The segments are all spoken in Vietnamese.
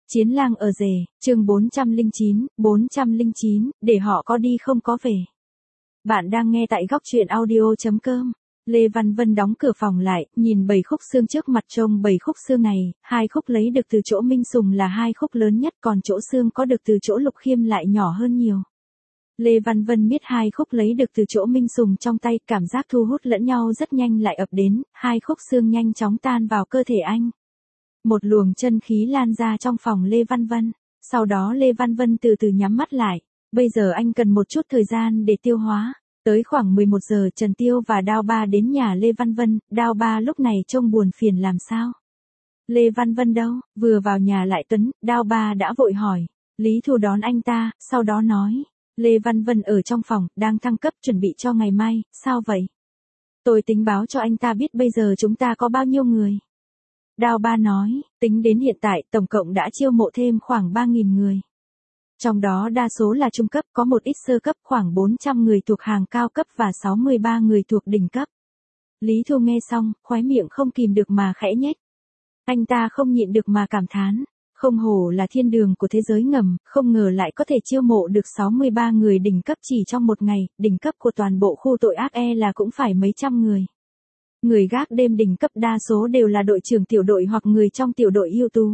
Chiến lang ở rể, chương 409, để họ có đi không có về. Bạn đang nghe tại góc truyện audio.com. Lê Văn Vân đóng cửa phòng lại, nhìn 7 khúc xương trước mặt trông 7 khúc xương này, 2 khúc lấy được từ chỗ Minh Sùng là 2 khúc lớn nhất, còn chỗ xương có được từ chỗ Lục Khiêm lại nhỏ hơn nhiều. Lê Văn Vân biết 2 khúc lấy được từ chỗ Minh Sùng trong tay, cảm giác thu hút lẫn nhau rất nhanh lại ập đến, 2 khúc xương nhanh chóng tan vào cơ thể anh. Một luồng chân khí lan ra trong phòng Lê Văn Vân, sau đó Lê Văn Vân từ từ nhắm mắt lại, bây giờ anh cần một chút thời gian để tiêu hóa. Tới khoảng 11 giờ Trần Tiêu và Đao Ba đến nhà Lê Văn Vân, Đao Ba lúc này trông buồn phiền làm sao. Lê Văn Vân đâu, vừa vào nhà lại Tuấn, Đao Ba đã vội hỏi, Lý Thu đón anh ta, sau đó nói, Lê Văn Vân ở trong phòng, đang thăng cấp chuẩn bị cho ngày mai, sao vậy? Tôi tính báo cho anh ta biết bây giờ chúng ta có bao nhiêu người. Đao Ba nói, tính đến hiện tại tổng cộng đã chiêu mộ thêm khoảng 3.000 người. Trong đó đa số là trung cấp, có một ít sơ cấp, khoảng 400 người thuộc hàng cao cấp và 63 người thuộc đỉnh cấp. Lý Thu nghe xong, khóe miệng không kìm được mà khẽ nhếch. Anh ta không nhịn được mà cảm thán, không hổ là thiên đường của thế giới ngầm, không ngờ lại có thể chiêu mộ được 63 người đỉnh cấp chỉ trong một ngày, đỉnh cấp của toàn bộ khu tội ác là cũng phải mấy trăm người. Người gác đêm đỉnh cấp đa số đều là đội trưởng tiểu đội hoặc người trong tiểu đội ưu tú.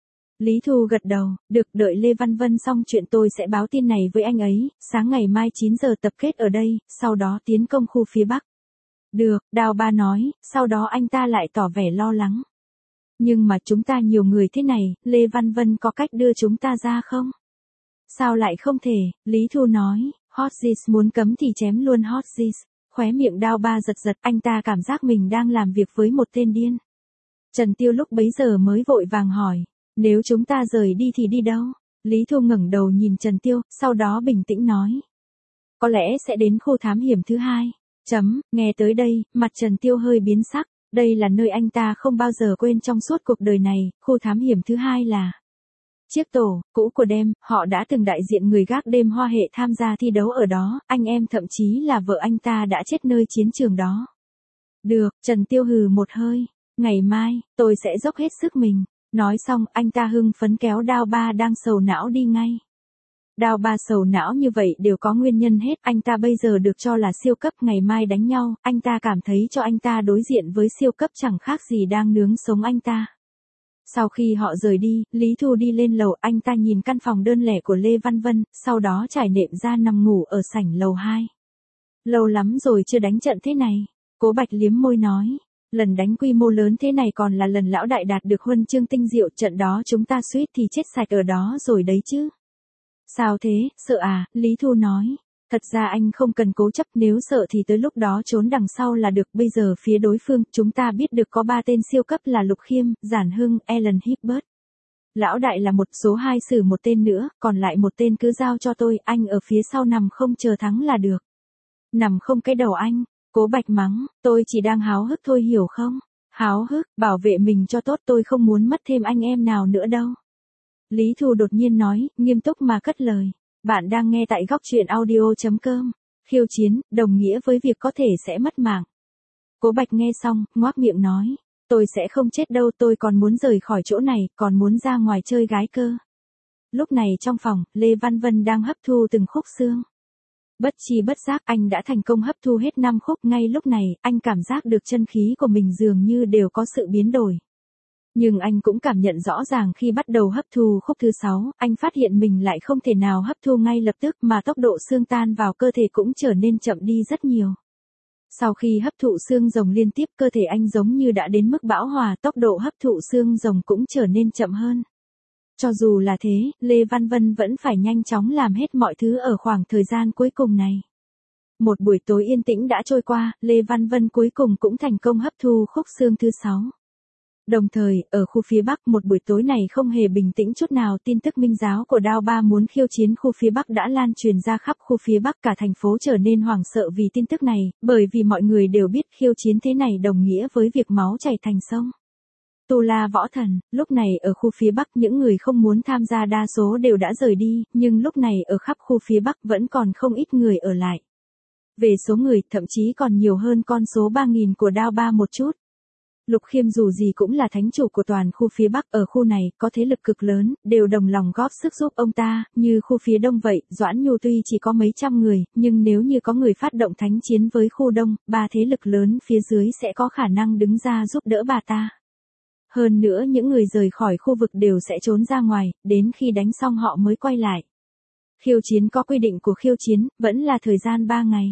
Lý Thu gật đầu, được, đợi Lê Văn Vân xong chuyện tôi sẽ báo tin này với anh ấy, sáng ngày mai 9 giờ tập kết ở đây, sau đó tiến công khu phía Bắc. Được, Đao Ba nói, sau đó anh ta lại tỏ vẻ lo lắng. Nhưng mà chúng ta nhiều người thế này, Lê Văn Vân có cách đưa chúng ta ra không? Sao lại không thể, Lý Thu nói, Hotziz muốn cấm thì chém luôn Hotziz. Khóe miệng Đao Ba giật giật, anh ta cảm giác mình đang làm việc với một tên điên. Trần Tiêu lúc bấy giờ mới vội vàng hỏi, nếu chúng ta rời đi thì đi đâu? Lý Thu ngẩng đầu nhìn Trần Tiêu, sau đó bình tĩnh nói. Có lẽ sẽ đến khu thám hiểm thứ 2. Nghe tới đây, mặt Trần Tiêu hơi biến sắc, đây là nơi anh ta không bao giờ quên trong suốt cuộc đời này, khu thám hiểm thứ 2 là chiếc tổ cũ của đêm, họ đã từng đại diện người gác đêm Hoa Hệ tham gia thi đấu ở đó, anh em thậm chí là vợ anh ta đã chết nơi chiến trường đó. Được, Trần Tiêu hừ một hơi, ngày mai, tôi sẽ dốc hết sức mình. Nói xong, anh ta hưng phấn kéo Đao Ba đang sầu não đi ngay. Đao Ba sầu não như vậy đều có nguyên nhân hết, anh ta bây giờ được cho là siêu cấp, ngày mai đánh nhau, anh ta cảm thấy cho anh ta đối diện với siêu cấp chẳng khác gì đang nướng sống anh ta. Sau khi họ rời đi, Lý Thu đi lên lầu, anh ta nhìn căn phòng đơn lẻ của Lê Văn Vân, sau đó trải nệm ra nằm ngủ ở sảnh lầu 2. Lâu lắm rồi chưa đánh trận thế này, Cố Bạch liếm môi nói. Lần đánh quy mô lớn thế này còn là lần lão đại đạt được huân chương tinh diệu, trận đó chúng ta suýt thì chết sạch ở đó rồi đấy chứ. Sao thế, sợ à, Lý Thu nói. Thật ra anh không cần cố chấp, nếu sợ thì tới lúc đó trốn đằng sau là được, bây giờ phía đối phương, chúng ta biết được có 3 tên siêu cấp là Lục Khiêm, Giản Hưng, Alan Hibbert. Lão đại là một, số 2 xử một tên nữa, còn lại một tên cứ giao cho tôi, anh ở phía sau nằm không chờ thắng là được. Nằm không cái đầu anh. Cố Bạch mắng, tôi chỉ đang háo hức thôi hiểu không? Háo hức, bảo vệ mình cho tốt, tôi không muốn mất thêm anh em nào nữa đâu. Lý Thu đột nhiên nói, nghiêm túc mà cất lời. Bạn đang nghe tại góc truyện audio.com. Khiêu chiến, đồng nghĩa với việc có thể sẽ mất mạng. Cố Bạch nghe xong, ngoác miệng nói, tôi sẽ không chết đâu, tôi còn muốn rời khỏi chỗ này, còn muốn ra ngoài chơi gái cơ. Lúc này trong phòng, Lê Văn Vân đang hấp thu từng khúc xương. Bất chi bất giác anh đã thành công hấp thu hết 5 khúc, ngay lúc này, anh cảm giác được chân khí của mình dường như đều có sự biến đổi. Nhưng anh cũng cảm nhận rõ ràng khi bắt đầu hấp thu khúc thứ 6, anh phát hiện mình lại không thể nào hấp thu ngay lập tức mà tốc độ xương tan vào cơ thể cũng trở nên chậm đi rất nhiều. Sau khi hấp thụ xương rồng liên tiếp, cơ thể anh giống như đã đến mức bão hòa, tốc độ hấp thụ xương rồng cũng trở nên chậm hơn. Cho dù là thế, Lê Văn Vân vẫn phải nhanh chóng làm hết mọi thứ ở khoảng thời gian cuối cùng này. Một buổi tối yên tĩnh đã trôi qua, Lê Văn Vân cuối cùng cũng thành công hấp thu khúc xương thứ 6. Đồng thời, ở khu phía Bắc, một buổi tối này không hề bình tĩnh chút nào, tin tức minh giáo của Đao Ba muốn khiêu chiến khu phía Bắc đã lan truyền ra khắp khu phía Bắc, cả thành phố trở nên hoảng sợ vì tin tức này, bởi vì mọi người đều biết khiêu chiến thế này đồng nghĩa với việc máu chảy thành sông. Tu La Võ Thần, lúc này ở khu phía Bắc những người không muốn tham gia đa số đều đã rời đi, nhưng lúc này ở khắp khu phía Bắc vẫn còn không ít người ở lại. Về số người, thậm chí còn nhiều hơn con số 3.000 của Đao Ba một chút. Lục Khiêm dù gì cũng là thánh chủ của toàn khu phía Bắc, ở khu này có thế lực cực lớn, đều đồng lòng góp sức giúp ông ta, như khu phía Đông vậy, Doãn Nhu tuy chỉ có mấy trăm người, nhưng nếu như có người phát động thánh chiến với khu Đông, ba thế lực lớn phía dưới sẽ có khả năng đứng ra giúp đỡ bà ta. Hơn nữa những người rời khỏi khu vực đều sẽ trốn ra ngoài, đến khi đánh xong họ mới quay lại. Khiêu chiến có quy định của khiêu chiến, vẫn là thời gian 3 ngày.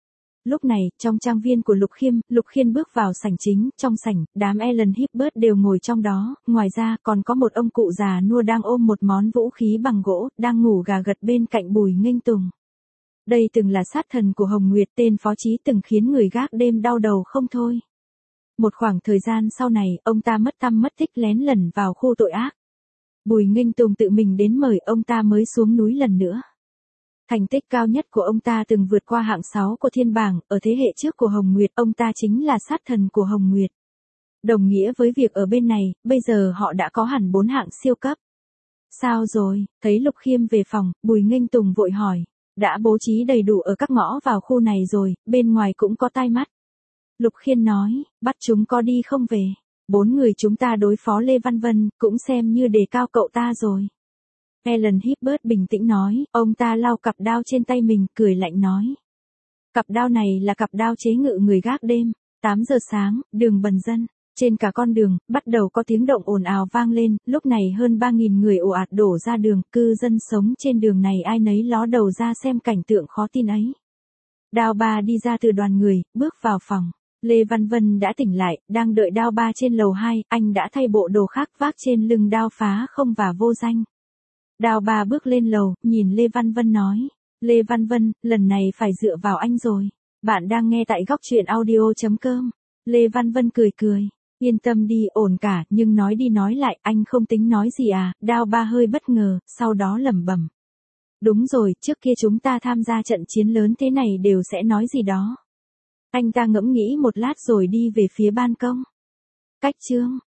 Lúc này, trong trang viên của Lục Khiên bước vào sảnh chính, trong sảnh, đám Ellen Hibbert đều ngồi trong đó, ngoài ra còn có một ông cụ già nua đang ôm một món vũ khí bằng gỗ, đang ngủ gà gật bên cạnh Bùi Nghênh Tùng. Đây từng là sát thần của Hồng Nguyệt, tên phó chí từng khiến người gác đêm đau đầu không thôi. Một khoảng thời gian sau này, ông ta mất tăm mất tích lén lẩn vào khu tội ác. Bùi Nghênh Tùng tự mình đến mời ông ta mới xuống núi lần nữa. Thành tích cao nhất của ông ta từng vượt qua hạng 6 của thiên bảng, ở thế hệ trước của Hồng Nguyệt, ông ta chính là sát thần của Hồng Nguyệt. Đồng nghĩa với việc ở bên này, bây giờ họ đã có hẳn 4 hạng siêu cấp. Sao rồi, thấy Lục Khiêm về phòng, Bùi Nghênh Tùng vội hỏi. Đã bố trí đầy đủ ở các ngõ vào khu này rồi, bên ngoài cũng có tai mắt. Lục Khiên nói, bắt chúng có đi không về. 4 người chúng ta đối phó Lê Văn Vân, cũng xem như đề cao cậu ta rồi. Ellen Hibbert bình tĩnh nói, ông ta lau cặp đao trên tay mình, cười lạnh nói. Cặp đao này là cặp đao chế ngự người gác đêm. 8 giờ sáng, đường Bần Dân. Trên cả con đường, bắt đầu có tiếng động ồn ào vang lên, lúc này hơn 3.000 người ồ ạt đổ ra đường, cư dân sống trên đường này ai nấy ló đầu ra xem cảnh tượng khó tin ấy. Đao Ba đi ra từ đoàn người, bước vào phòng. Lê Văn Vân đã tỉnh lại, đang đợi Đao Ba trên lầu 2, anh đã thay bộ đồ khác vác trên lưng đao phá không và vô danh. Đao Ba bước lên lầu, nhìn Lê Văn Vân nói. Lê Văn Vân, lần này phải dựa vào anh rồi. Bạn đang nghe tại góc truyện audio.com. Lê Văn Vân cười cười. Yên tâm đi, ổn cả, nhưng nói đi nói lại, anh không tính nói gì à? Đao Ba hơi bất ngờ, sau đó lẩm bẩm. Đúng rồi, trước kia chúng ta tham gia trận chiến lớn thế này đều sẽ nói gì đó. Anh ta ngẫm nghĩ một lát rồi đi về phía ban công. Cách chương.